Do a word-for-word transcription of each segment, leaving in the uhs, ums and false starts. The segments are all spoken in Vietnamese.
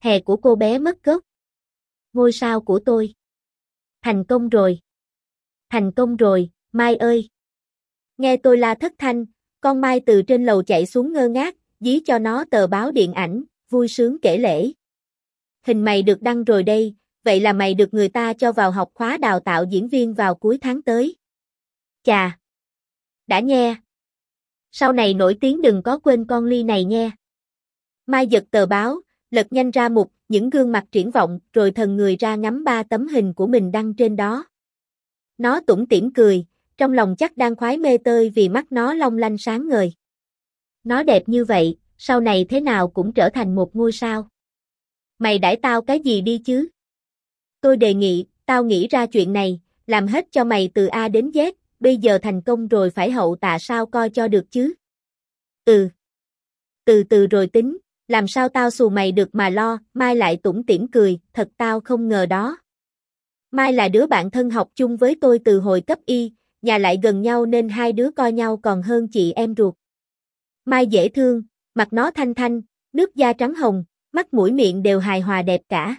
Hè của cô bé mất gốc. Ngôi sao của tôi. Thành công rồi. Thành công rồi, Mai ơi. Nghe tôi la thất thanh, con Mai từ trên lầu chạy xuống ngơ ngác, dí cho nó tờ báo điện ảnh, vui sướng kể lể. Hình mày được đăng rồi đây, vậy là mày được người ta cho vào học khóa đào tạo diễn viên vào cuối tháng tới. Chà. Đã nghe. Sau này nổi tiếng đừng có quên con Ly này nghe. Mai giật tờ báo, lật nhanh ra mục, những gương mặt triển vọng, rồi thần người ra ngắm ba tấm hình của mình đăng trên đó. Nó tủm tỉm cười, trong lòng chắc đang khoái mê tơi vì mắt nó long lanh sáng ngời. Nó đẹp như vậy, sau này thế nào cũng trở thành một ngôi sao. Mày đãi tao cái gì đi chứ? Tôi đề nghị, tao nghĩ ra chuyện này, làm hết cho mày từ A đến Z, bây giờ thành công rồi phải hậu tạ sao coi cho được chứ. Ừ. Từ từ rồi tính, làm sao tao xù mày được mà lo, Mai lại tủm tỉm cười, thật tao không ngờ đó. Mai là đứa bạn thân học chung với tôi từ hồi cấp Y, nhà lại gần nhau nên hai đứa coi nhau còn hơn chị em ruột. Mai dễ thương, mặt nó thanh thanh, nước da trắng hồng, mắt mũi miệng đều hài hòa đẹp cả.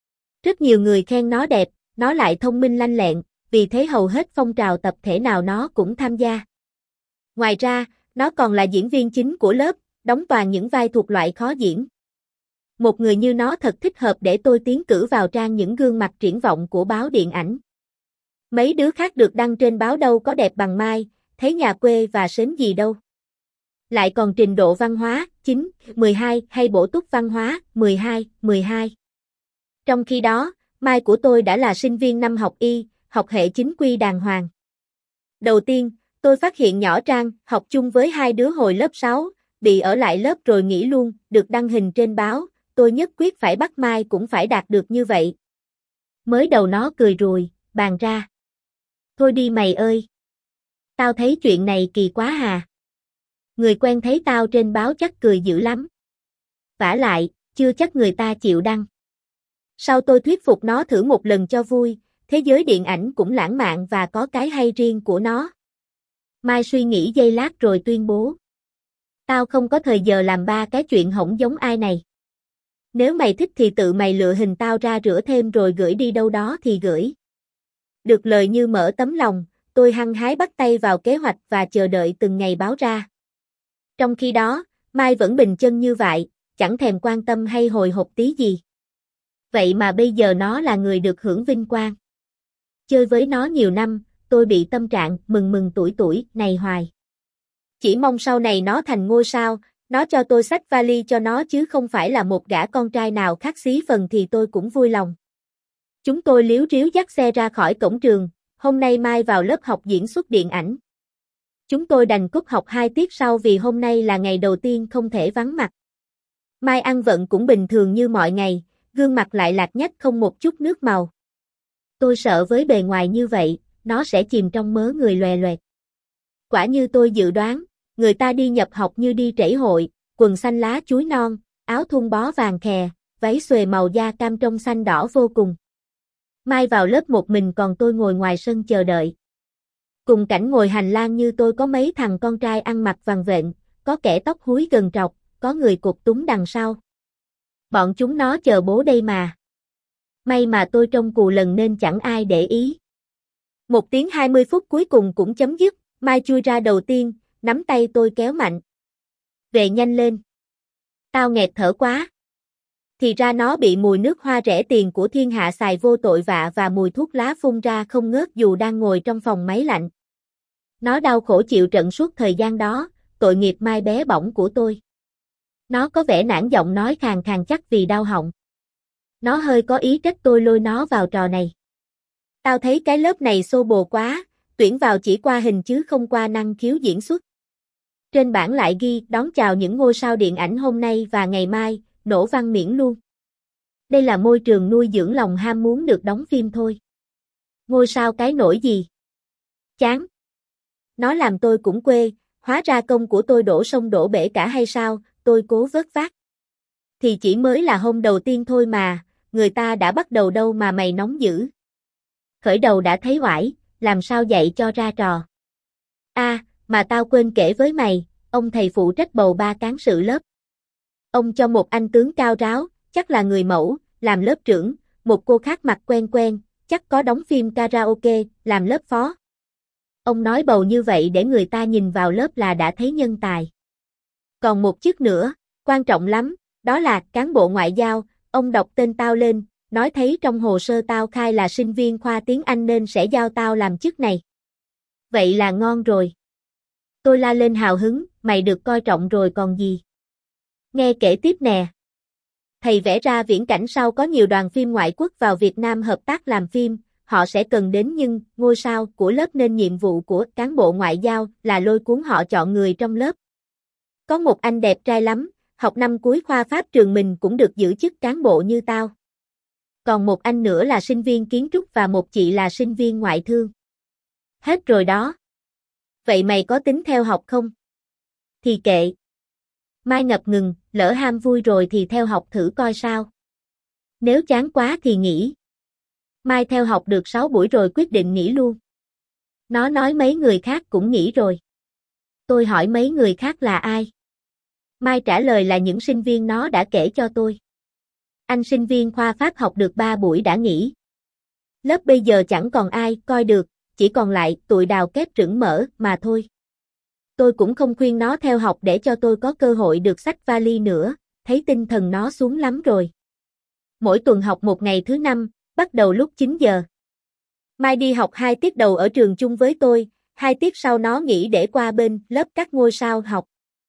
Rất nhiều người khen nó đẹp, nó lại thông minh lanh lẹn, vì thế hầu hết phong trào tập thể nào nó cũng tham gia. Ngoài ra, nó còn là diễn viên chính của lớp, đóng toàn những vai thuộc loại khó diễn. Một người như nó thật thích hợp để tôi tiến cử vào trang những gương mặt triển vọng của báo điện ảnh. Mấy đứa khác được đăng trên báo đâu có đẹp bằng Mai, thấy nhà quê và sến gì đâu. Lại còn trình độ văn hóa, chín, mười hai hay bổ túc văn hóa, mười hai, mười hai. Trong khi đó, Mai của tôi đã là sinh viên năm học Y, học hệ chính quy đàng hoàng. Đầu tiên, tôi phát hiện nhỏ Trang, học chung với hai đứa hồi lớp sáu, bị ở lại lớp rồi nghỉ luôn, được đăng hình trên báo, tôi nhất quyết phải bắt Mai cũng phải đạt được như vậy. Mới đầu nó cười rùi, bàn ra. Thôi đi mày ơi. Tao thấy chuyện này kỳ quá hà. Người quen thấy tao trên báo chắc cười dữ lắm. Vả lại, chưa chắc người ta chịu đăng. Sau tôi thuyết phục nó thử một lần cho vui, thế giới điện ảnh cũng lãng mạn và có cái hay riêng của nó. Mai suy nghĩ giây lát rồi tuyên bố. Tao không có thời giờ làm ba cái chuyện hổng giống ai này. Nếu mày thích thì tự mày lựa hình tao ra rửa thêm rồi gửi đi đâu đó thì gửi. Được lời như mở tấm lòng, tôi hăng hái bắt tay vào kế hoạch và chờ đợi từng ngày báo ra. Trong khi đó, Mai vẫn bình chân như vậy, chẳng thèm quan tâm hay hồi hộp tí gì. Vậy mà bây giờ nó là người được hưởng vinh quang. Chơi với nó nhiều năm, tôi bị tâm trạng mừng mừng tuổi tuổi này hoài. Chỉ mong sau này nó thành ngôi sao, nó cho tôi xách vali cho nó chứ không phải là một gã con trai nào khác xí phần thì tôi cũng vui lòng. Chúng tôi líu ríu dắt xe ra khỏi cổng trường, hôm nay Mai vào lớp học diễn xuất điện ảnh. Chúng tôi đành cúp học hai tiết sau vì hôm nay là ngày đầu tiên không thể vắng mặt. Mai ăn vận cũng bình thường như mọi ngày, gương mặt lại lạc nhách không một chút nước màu. Tôi sợ với bề ngoài như vậy, nó sẽ chìm trong mớ người lòe loẹt. Quả như tôi dự đoán, người ta đi nhập học như đi trẩy hội, quần xanh lá chuối non, áo thun bó vàng khè, váy xuề màu da cam trong xanh đỏ vô cùng. Mai vào lớp một mình còn tôi ngồi ngoài sân chờ đợi. Cùng cảnh ngồi hành lang như tôi có mấy thằng con trai ăn mặc vằn vện, có kẻ tóc húi gần trọc, có người cụt túng đằng sau. Bọn chúng nó chờ bố đây mà. May mà tôi trông cù lần nên chẳng ai để ý. Một tiếng hai mươi phút cuối cùng cũng chấm dứt, Mai chui ra đầu tiên, nắm tay tôi kéo mạnh. Về nhanh lên. Tao nghẹt thở quá. Thì ra nó bị mùi nước hoa rẻ tiền của thiên hạ xài vô tội vạ và mùi thuốc lá phun ra không ngớt dù đang ngồi trong phòng máy lạnh. Nó đau khổ chịu trận suốt thời gian đó, tội nghiệp Mai bé bỏng của tôi. Nó có vẻ nản giọng nói khàn khàn chắc vì đau họng. Nó hơi có ý trách tôi lôi nó vào trò này. Tao thấy cái lớp này xô bồ quá, tuyển vào chỉ qua hình chứ không qua năng khiếu diễn xuất. Trên bảng lại ghi đón chào những ngôi sao điện ảnh hôm nay và ngày mai, nổ văn miễn luôn. Đây là môi trường nuôi dưỡng lòng ham muốn được đóng phim thôi. Ngôi sao cái nổi gì? Chán. Nó làm tôi cũng quê, hóa ra công của tôi đổ sông đổ bể cả hay sao, tôi cố vớt vát. Thì chỉ mới là hôm đầu tiên thôi mà, người ta đã bắt đầu đâu mà mày nóng dữ. Khởi đầu đã thấy oải, làm sao dạy cho ra trò. À, mà tao quên kể với mày, ông thầy phụ trách bầu ba cán sự lớp. Ông cho một anh tướng cao ráo, chắc là người mẫu, làm lớp trưởng, một cô khác mặt quen quen, chắc có đóng phim karaoke, làm lớp phó. Ông nói bầu như vậy để người ta nhìn vào lớp là đã thấy nhân tài. Còn một chức nữa, quan trọng lắm, đó là cán bộ ngoại giao, ông đọc tên tao lên, nói thấy trong hồ sơ tao khai là sinh viên khoa tiếng Anh nên sẽ giao tao làm chức này. Vậy là ngon rồi. Tôi la lên hào hứng, mày được coi trọng rồi còn gì. Nghe kể tiếp nè. Thầy vẽ ra viễn cảnh sau có nhiều đoàn phim ngoại quốc vào Việt Nam hợp tác làm phim, họ sẽ cần đến nhưng ngôi sao của lớp nên nhiệm vụ của cán bộ ngoại giao là lôi cuốn họ chọn người trong lớp. Có một anh đẹp trai lắm, học năm cuối khoa Pháp trường mình cũng được giữ chức cán bộ như tao. Còn một anh nữa là sinh viên kiến trúc và một chị là sinh viên ngoại thương. Hết rồi đó. Vậy mày có tính theo học không? Thì kệ. Mai ngập ngừng, lỡ ham vui rồi thì theo học thử coi sao. Nếu chán quá thì nghỉ. Mai theo học được sáu buổi rồi quyết định nghỉ luôn. Nó nói mấy người khác cũng nghỉ rồi. Tôi hỏi mấy người khác là ai? Mai trả lời là những sinh viên nó đã kể cho tôi. Anh sinh viên khoa Pháp học được ba buổi đã nghỉ. Lớp bây giờ chẳng còn ai coi được, chỉ còn lại tụi đào kép trứng mỡ mà thôi. Tôi cũng không khuyên nó theo học để cho tôi có cơ hội được xách vali nữa, thấy tinh thần nó xuống lắm rồi. Mỗi tuần học một ngày thứ năm, bắt đầu lúc chín giờ. Mai đi học hai tiết đầu ở trường chung với tôi, hai tiết sau nó nghỉ để qua bên lớp các ngôi sao học.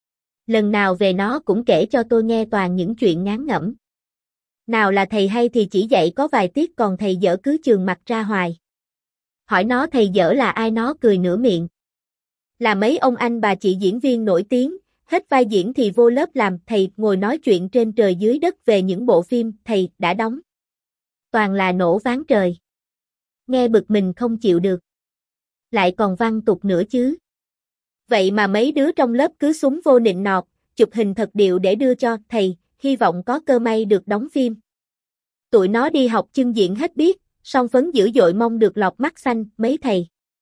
Lần nào về nó cũng kể cho tôi nghe toàn những chuyện ngán ngẩm. Nào là thầy hay thì chỉ dạy có vài tiết còn thầy dở cứ chườn mặt ra hoài. Hỏi nó thầy dở là ai nó cười nửa miệng. Là mấy ông anh bà chị diễn viên nổi tiếng, hết vai diễn thì vô lớp làm thầy ngồi nói chuyện trên trời dưới đất về những bộ phim thầy đã đóng. Toàn là nổ ván trời. Nghe bực mình không chịu được. Lại còn văn tục nữa chứ. Vậy mà mấy đứa trong lớp cứ súng vô nịnh nọt, chụp hình thật điệu để đưa cho thầy, hy vọng có cơ may được đóng phim. Tụi nó đi học chưng diện hết biết, song phấn dữ dội mong được lọt mắt xanh mấy thầy.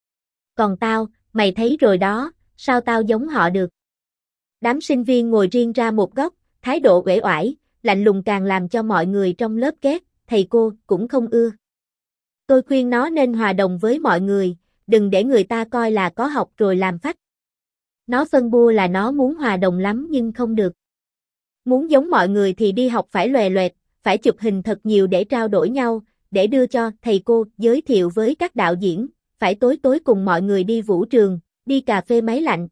Còn tao, mày thấy rồi đó, sao tao giống họ được. Đám sinh viên ngồi riêng ra một góc, thái độ uể oải, lạnh lùng càng làm cho mọi người trong lớp ghét, thầy cô cũng không ưa. Tôi khuyên nó nên hòa đồng với mọi người, đừng để người ta coi là có học rồi làm phách. Nó phân bua là nó muốn hòa đồng lắm nhưng không được. Muốn giống mọi người thì đi học phải lòe loẹt, phải chụp hình thật nhiều để trao đổi nhau, để đưa cho thầy cô giới thiệu với các đạo diễn, phải tối tối cùng mọi người đi vũ trường, đi cà phê máy lạnh.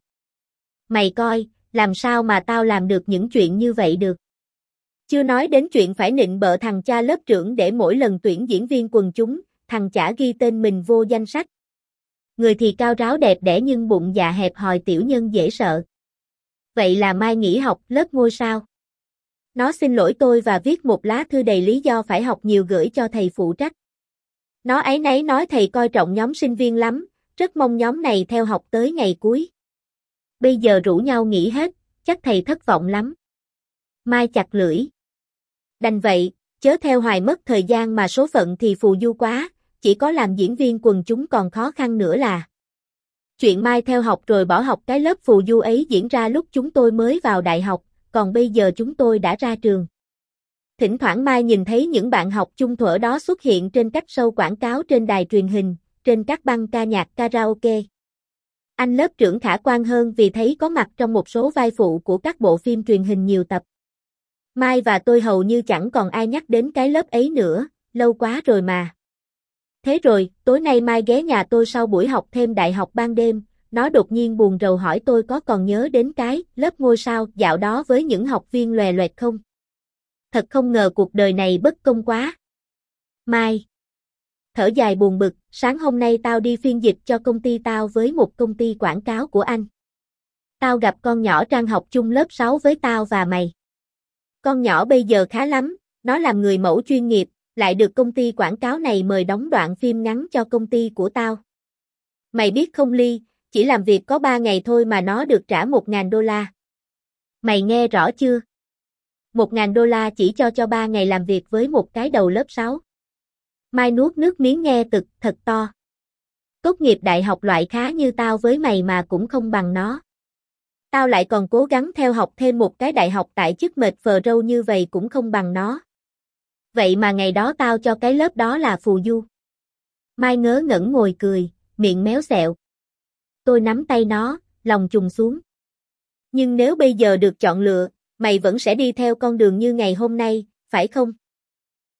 Mày coi, làm sao mà tao làm được những chuyện như vậy được. Chưa nói đến chuyện phải nịnh bợ thằng cha lớp trưởng để mỗi lần tuyển diễn viên quần chúng, thằng chả ghi tên mình vô danh sách. Người thì cao ráo đẹp đẽ nhưng bụng dạ hẹp hòi tiểu nhân dễ sợ. Vậy là Mai nghỉ học lớp ngôi sao. Nó xin lỗi tôi và viết một lá thư đầy lý do phải học nhiều gửi cho thầy phụ trách. Nó áy náy nói thầy coi trọng nhóm sinh viên lắm, rất mong nhóm này theo học tới ngày cuối. Bây giờ rủ nhau nghỉ hết, chắc thầy thất vọng lắm. Mai chặt lưỡi. Đành vậy, chớ theo hoài mất thời gian mà số phận thì phù du quá, chỉ có làm diễn viên quần chúng còn khó khăn nữa là. Chuyện Mai theo học rồi bỏ học cái lớp phù du ấy diễn ra lúc chúng tôi mới vào đại học, còn bây giờ chúng tôi đã ra trường. Thỉnh thoảng Mai nhìn thấy những bạn học chung thuở đó xuất hiện trên các show quảng cáo trên đài truyền hình, trên các băng ca nhạc karaoke. Anh lớp trưởng khả quan hơn vì thấy có mặt trong một số vai phụ của các bộ phim truyền hình nhiều tập. Mai và tôi hầu như chẳng còn ai nhắc đến cái lớp ấy nữa, lâu quá rồi mà. Thế rồi, tối nay Mai ghé nhà tôi sau buổi học thêm đại học ban đêm, nó đột nhiên buồn rầu hỏi tôi có còn nhớ đến cái lớp ngôi sao dạo đó với những học viên lòe loẹt không? Thật không ngờ cuộc đời này bất công quá. Mai thở dài buồn bực, sáng hôm nay tao đi phiên dịch cho công ty tao với một công ty quảng cáo của anh. Tao gặp con nhỏ Trang học chung lớp sáu với tao và mày. Con nhỏ bây giờ khá lắm, nó làm người mẫu chuyên nghiệp, lại được công ty quảng cáo này mời đóng đoạn phim ngắn cho công ty của tao. Mày biết không Ly, chỉ làm việc có ba ngày thôi mà nó được trả một ngàn đô la. Mày nghe rõ chưa? Một ngàn đô la chỉ cho cho ba ngày làm việc với một cái đầu lớp sáu. Mai nuốt nước miếng nghe tực thật to. Tốt nghiệp đại học loại khá như tao với mày mà cũng không bằng nó. Tao lại còn cố gắng theo học thêm một cái đại học tại chức mệt phờ râu như vậy cũng không bằng nó. Vậy mà ngày đó tao cho cái lớp đó là phù du. Mai ngớ ngẩn ngồi cười, miệng méo xẹo. Tôi nắm tay nó, lòng trùng xuống. Nhưng nếu bây giờ được chọn lựa, mày vẫn sẽ đi theo con đường như ngày hôm nay, phải không?